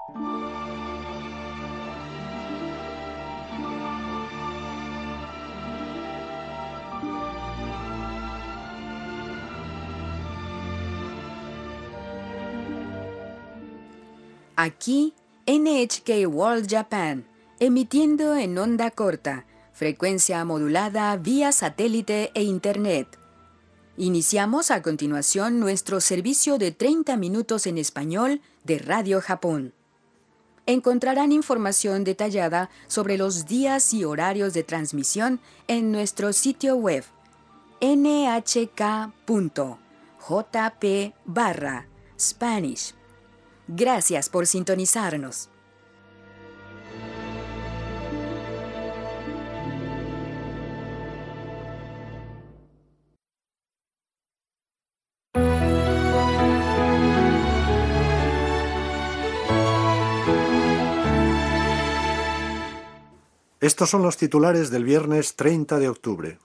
Aquí, NHK World Japan, emitiendo en onda corta, frecuencia modulada vía satélite e Internet. Iniciamos a continuación nuestro servicio de 30 minutos en español de Radio Japón. Encontrarán información detallada sobre los días y horarios de transmisión en nuestro sitio web nhk.jp/Spanish. Gracias por sintonizarnos. Estos son los titulares del viernes 30 de octubre.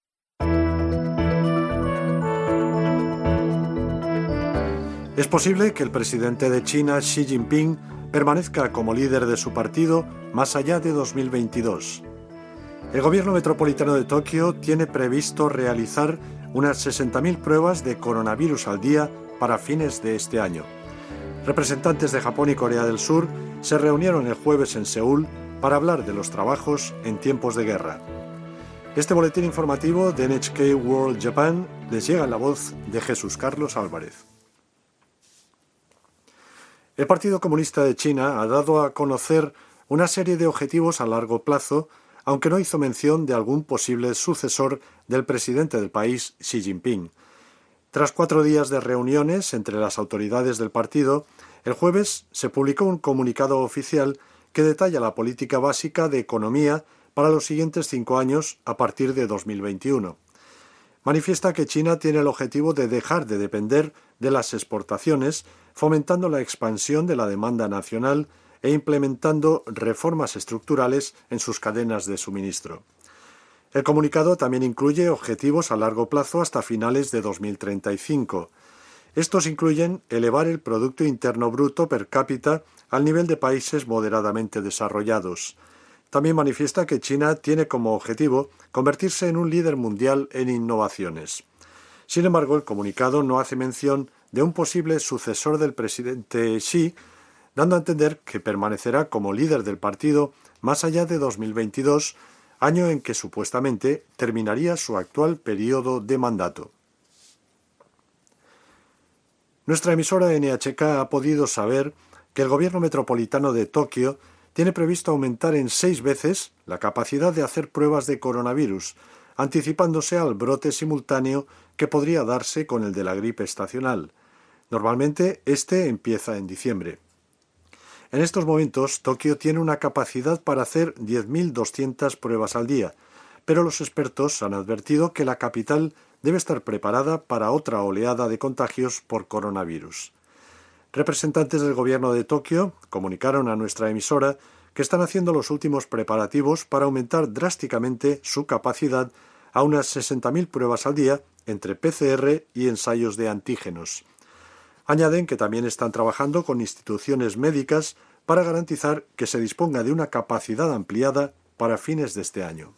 Es posible que el presidente de China, Xi Jinping, permanezca como líder de su partido más allá de 2022. El gobierno metropolitano de Tokio tiene previsto realizar unas 60.000 pruebas de coronavirus al día para fines de este año. Representantes de Japón y Corea del Sur se reunieron el jueves en Seúl para hablar de los trabajos en tiempos de guerra. Este boletín informativo de NHK World Japan les llega en la voz de Jesús Carlos Álvarez. El Partido Comunista de China ha dado a conocer una serie de objetivos a largo plazo, aunque no hizo mención de algún posible sucesor del presidente del país, Xi Jinping. Tras 4 días de reuniones entre las autoridades del partido, el jueves se publicó un comunicado oficial que detalla la política básica de economía para los siguientes 5 años a partir de 2021. Manifiesta que China tiene el objetivo de dejar de depender de las exportaciones, fomentando la expansión de la demanda nacional e implementando reformas estructurales en sus cadenas de suministro. El comunicado también incluye objetivos a largo plazo hasta finales de 2035. Estos incluyen elevar el Producto Interno Bruto per cápita al nivel de países moderadamente desarrollados. También manifiesta que China tiene como objetivo convertirse en un líder mundial en innovaciones. Sin embargo, el comunicado no hace mención de un posible sucesor del presidente Xi, dando a entender que permanecerá como líder del partido más allá de 2022, año en que supuestamente terminaría su actual periodo de mandato. Nuestra emisora NHK ha podido saber que el gobierno metropolitano de Tokio tiene previsto aumentar en 6 veces la capacidad de hacer pruebas de coronavirus, anticipándose al brote simultáneo que podría darse con el de la gripe estacional. Normalmente, este empieza en diciembre. En estos momentos, Tokio tiene una capacidad para hacer 10.200 pruebas al día, pero los expertos han advertido que la capital debe estar preparada para otra oleada de contagios por coronavirus. Representantes del gobierno de Tokio comunicaron a nuestra emisora que están haciendo los últimos preparativos para aumentar drásticamente su capacidad a unas 60.000 pruebas al día entre PCR y ensayos de antígenos. Añaden que también están trabajando con instituciones médicas para garantizar que se disponga de una capacidad ampliada para fines de este año.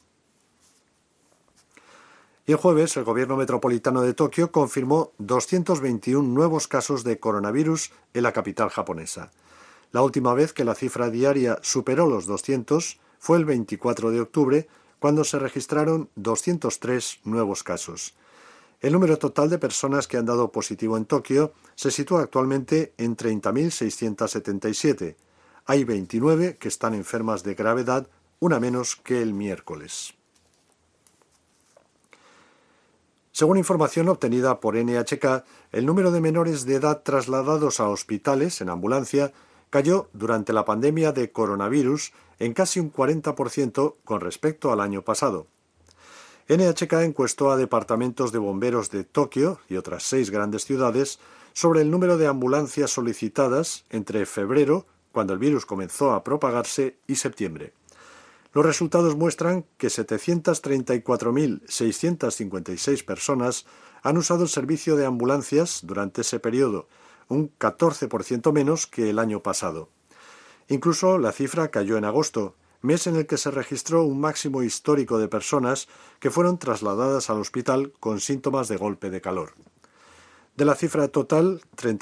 Y el jueves, el gobierno metropolitano de Tokio confirmó 221 nuevos casos de coronavirus en la capital japonesa. La última vez que la cifra diaria superó los 200 fue el 24 de octubre, cuando se registraron 203 nuevos casos. El número total de personas que han dado positivo en Tokio se sitúa actualmente en 30.677. Hay 29 que están enfermas de gravedad, una menos que el miércoles. Según información obtenida por NHK, el número de menores de edad trasladados a hospitales en ambulancia cayó durante la pandemia de coronavirus en casi un 40% con respecto al año pasado. NHK encuestó a departamentos de bomberos de Tokio y otras 6 grandes ciudades sobre el número de ambulancias solicitadas entre febrero, cuando el virus comenzó a propagarse, y septiembre. Los resultados muestran que 734.656 personas han usado el servicio de ambulancias durante ese periodo, un 14% menos que el año pasado. Incluso la cifra cayó en agosto, mes en el que se registró un máximo histórico de personas que fueron trasladadas al hospital con síntomas de golpe de calor. De la cifra total,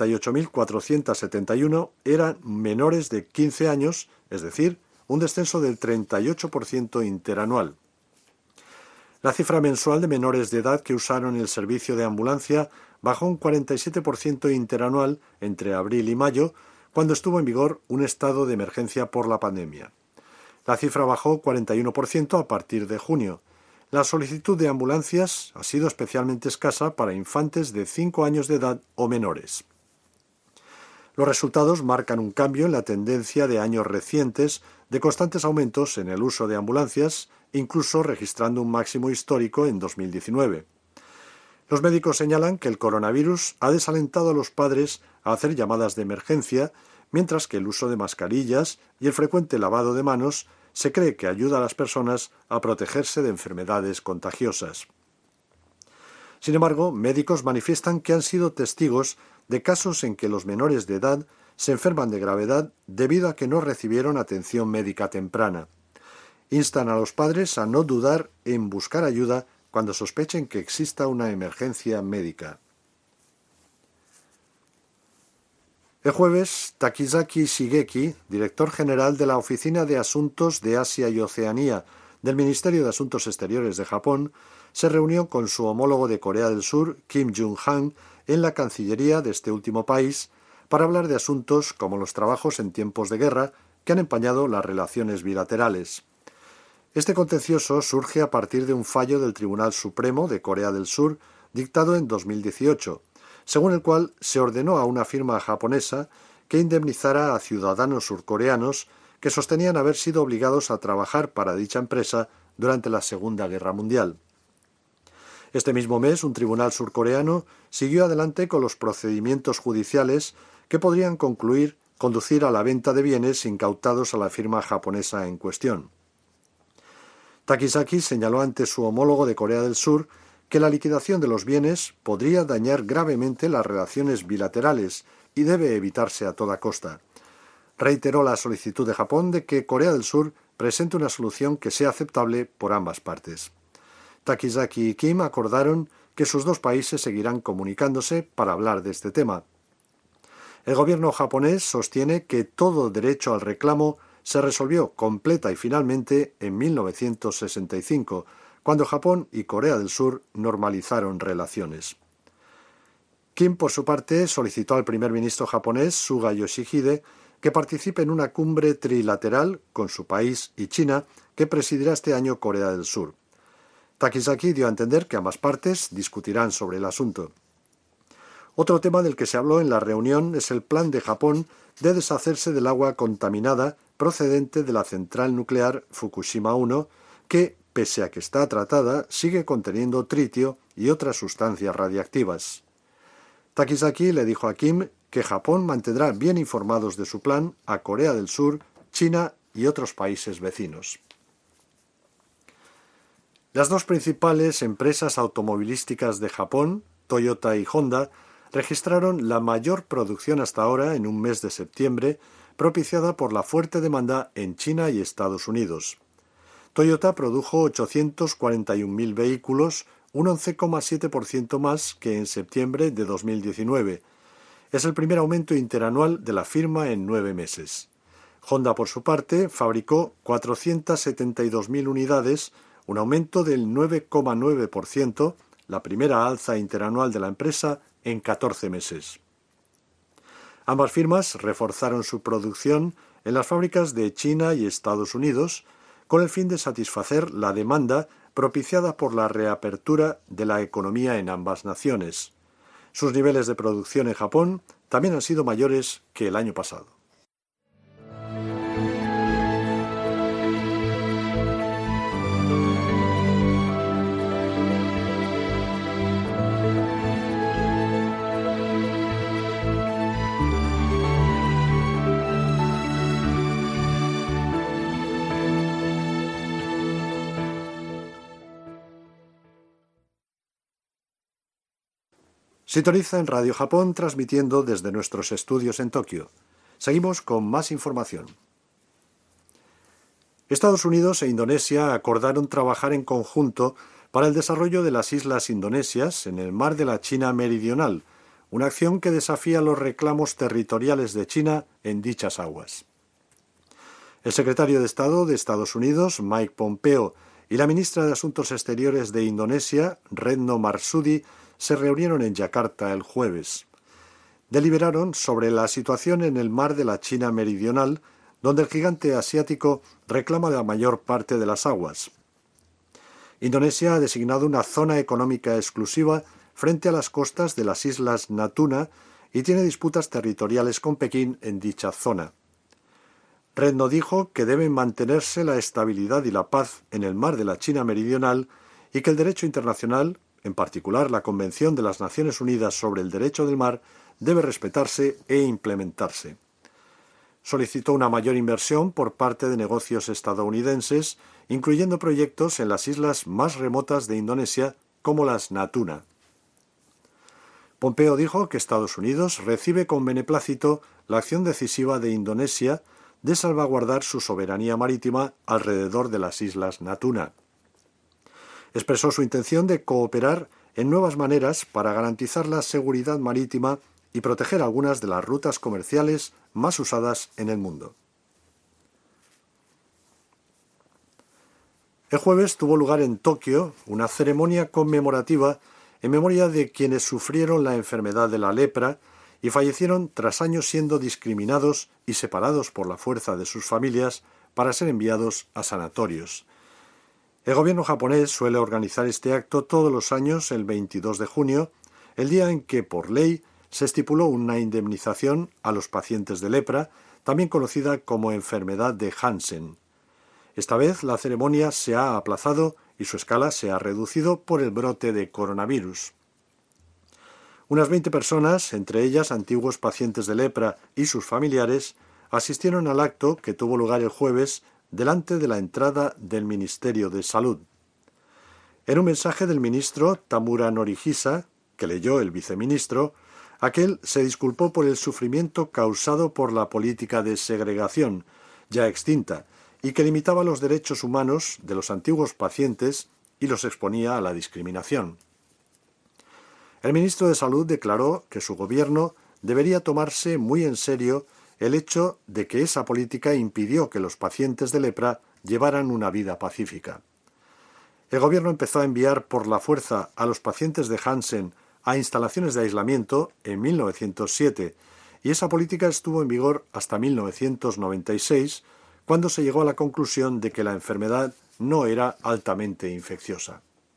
38.471 eran menores de 15 años, es decir, un descenso del 38% interanual. La cifra mensual de menores de edad que usaron el servicio de ambulancia bajó un 47% interanual entre abril y mayo, cuando estuvo en vigor un estado de emergencia por la pandemia. La cifra bajó 41% a partir de junio. La solicitud de ambulancias ha sido especialmente escasa para infantes de 5 años de edad o menores. Los resultados marcan un cambio en la tendencia de años recientes de constantes aumentos en el uso de ambulancias, incluso registrando un máximo histórico en 2019. Los médicos señalan que el coronavirus ha desalentado a los padres a hacer llamadas de emergencia, mientras que el uso de mascarillas y el frecuente lavado de manos se cree que ayuda a las personas a protegerse de enfermedades contagiosas. Sin embargo, médicos manifiestan que han sido testigos de casos en que los menores de edad se enferman de gravedad debido a que no recibieron atención médica temprana. Instan a los padres a no dudar en buscar ayuda cuando sospechen que exista una emergencia médica. El jueves, Takizaki Shigeki, director general de la Oficina de Asuntos de Asia y Oceanía del Ministerio de Asuntos Exteriores de Japón, se reunió con su homólogo de Corea del Sur, Kim Jong-han, en la Cancillería de este último país, para hablar de asuntos como los trabajos en tiempos de guerra que han empañado las relaciones bilaterales. Este contencioso surge a partir de un fallo del Tribunal Supremo de Corea del Sur dictado en 2018, según el cual se ordenó a una firma japonesa que indemnizara a ciudadanos surcoreanos que sostenían haber sido obligados a trabajar para dicha empresa durante la Segunda Guerra Mundial. Este mismo mes, un tribunal surcoreano siguió adelante con los procedimientos judiciales que podrían conducir a la venta de bienes incautados a la firma japonesa en cuestión. Takizaki señaló ante su homólogo de Corea del Sur que la liquidación de los bienes podría dañar gravemente las relaciones bilaterales y debe evitarse a toda costa. Reiteró la solicitud de Japón de que Corea del Sur presente una solución que sea aceptable por ambas partes. Takizaki y Kim acordaron que sus dos países seguirán comunicándose para hablar de este tema. El gobierno japonés sostiene que todo derecho al reclamo se resolvió completa y finalmente en 1965, cuando Japón y Corea del Sur normalizaron relaciones. Kim, por su parte, solicitó al primer ministro japonés, Suga Yoshihide, que participe en una cumbre trilateral con su país y China que presidirá este año Corea del Sur. Takizaki dio a entender que ambas partes discutirán sobre el asunto. Otro tema del que se habló en la reunión es el plan de Japón de deshacerse del agua contaminada procedente de la central nuclear Fukushima 1, que, pese a que está tratada, sigue conteniendo tritio y otras sustancias radiactivas. Takizaki le dijo a Kim que Japón mantendrá bien informados de su plan a Corea del Sur, China y otros países vecinos. Las dos principales empresas automovilísticas de Japón, Toyota y Honda, registraron la mayor producción hasta ahora en un mes de septiembre, propiciada por la fuerte demanda en China y Estados Unidos. Toyota produjo 841.000 vehículos, un 11,7% más que en septiembre de 2019. Es el primer aumento interanual de la firma en 9 meses. Honda, por su parte, fabricó 472.000 unidades, un aumento del 9,9%, la primera alza interanual de la empresa en 14 meses. Ambas firmas reforzaron su producción en las fábricas de China y Estados Unidos con el fin de satisfacer la demanda propiciada por la reapertura de la economía en ambas naciones. Sus niveles de producción en Japón también han sido mayores que el año pasado. Sintoniza en Radio Japón transmitiendo desde nuestros estudios en Tokio. Seguimos con más información. Estados Unidos e Indonesia acordaron trabajar en conjunto para el desarrollo de las islas indonesias en el mar de la China Meridional, una acción que desafía los reclamos territoriales de China en dichas aguas. El secretario de Estado de Estados Unidos, Mike Pompeo, y la ministra de Asuntos Exteriores de Indonesia, Retno Marsudi, se reunieron en Yakarta el jueves. Deliberaron sobre la situación en el mar de la China Meridional, donde el gigante asiático reclama la mayor parte de las aguas. Indonesia ha designado una zona económica exclusiva frente a las costas de las islas Natuna y tiene disputas territoriales con Pekín en dicha zona. Retno dijo que deben mantenerse la estabilidad y la paz en el mar de la China Meridional y que el derecho internacional, en particular la Convención de las Naciones Unidas sobre el Derecho del Mar, debe respetarse e implementarse. Solicitó una mayor inversión por parte de negocios estadounidenses, incluyendo proyectos en las islas más remotas de Indonesia, como las Natuna. Pompeo dijo que Estados Unidos recibe con beneplácito la acción decisiva de Indonesia de salvaguardar su soberanía marítima alrededor de las islas Natuna. Expresó su intención de cooperar en nuevas maneras para garantizar la seguridad marítima y proteger algunas de las rutas comerciales más usadas en el mundo. El jueves tuvo lugar en Tokio una ceremonia conmemorativa en memoria de quienes sufrieron la enfermedad de la lepra y fallecieron tras años siendo discriminados y separados por la fuerza de sus familias para ser enviados a sanatorios. El gobierno japonés suele organizar este acto todos los años el 22 de junio, el día en que, por ley, se estipuló una indemnización a los pacientes de lepra, también conocida como enfermedad de Hansen. Esta vez la ceremonia se ha aplazado y su escala se ha reducido por el brote de coronavirus. Unas 20 personas, entre ellas antiguos pacientes de lepra y sus familiares, asistieron al acto que tuvo lugar el jueves delante de la entrada del Ministerio de Salud. En un mensaje del ministro Tamura Norihisa, que leyó el viceministro, aquel se disculpó por el sufrimiento causado por la política de segregación, ya extinta, y que limitaba los derechos humanos de los antiguos pacientes y los exponía a la discriminación. El ministro de Salud declaró que su gobierno debería tomarse muy en serio el hecho de que esa política impidió que los pacientes de lepra llevaran una vida pacífica. El gobierno empezó a enviar por la fuerza a los pacientes de Hansen a instalaciones de aislamiento en 1907 y esa política estuvo en vigor hasta 1996, cuando se llegó a la conclusión de que la enfermedad no era altamente infecciosa.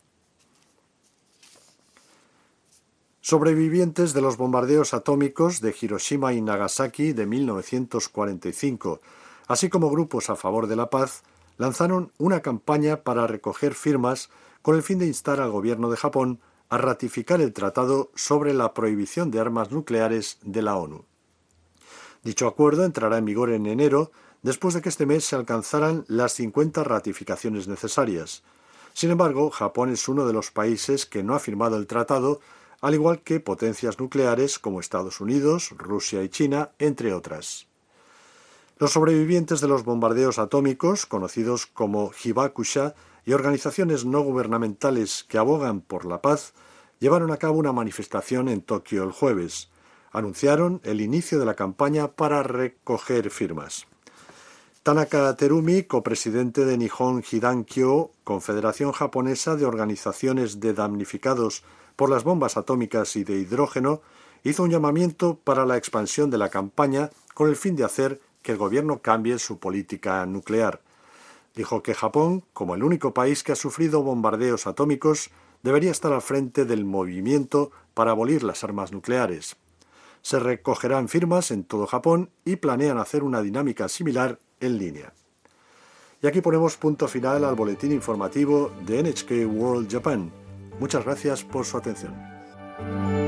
Sobrevivientes de los bombardeos atómicos de Hiroshima y Nagasaki de 1945, así como grupos a favor de la paz, lanzaron una campaña para recoger firmas con el fin de instar al gobierno de Japón a ratificar el Tratado sobre la Prohibición de Armas Nucleares de la ONU. Dicho acuerdo entrará en vigor en enero, después de que este mes se alcanzaran las 50 ratificaciones necesarias. Sin embargo, Japón es uno de los países que no ha firmado el tratado, al igual que potencias nucleares como Estados Unidos, Rusia y China, entre otras. Los sobrevivientes de los bombardeos atómicos, conocidos como Hibakusha, y organizaciones no gubernamentales que abogan por la paz, llevaron a cabo una manifestación en Tokio el jueves. Anunciaron el inicio de la campaña para recoger firmas. Tanaka Terumi, copresidente de Nihon Hidankyo, Confederación Japonesa de Organizaciones de Damnificados por las Bombas Atómicas y de Hidrógeno, hizo un llamamiento para la expansión de la campaña con el fin de hacer que el gobierno cambie su política nuclear. Dijo que Japón, como el único país que ha sufrido bombardeos atómicos, debería estar al frente del movimiento para abolir las armas nucleares. Se recogerán firmas en todo Japón y planean hacer una dinámica similar en línea. Y aquí ponemos punto final al boletín informativo de NHK World Japan. Muchas gracias por su atención.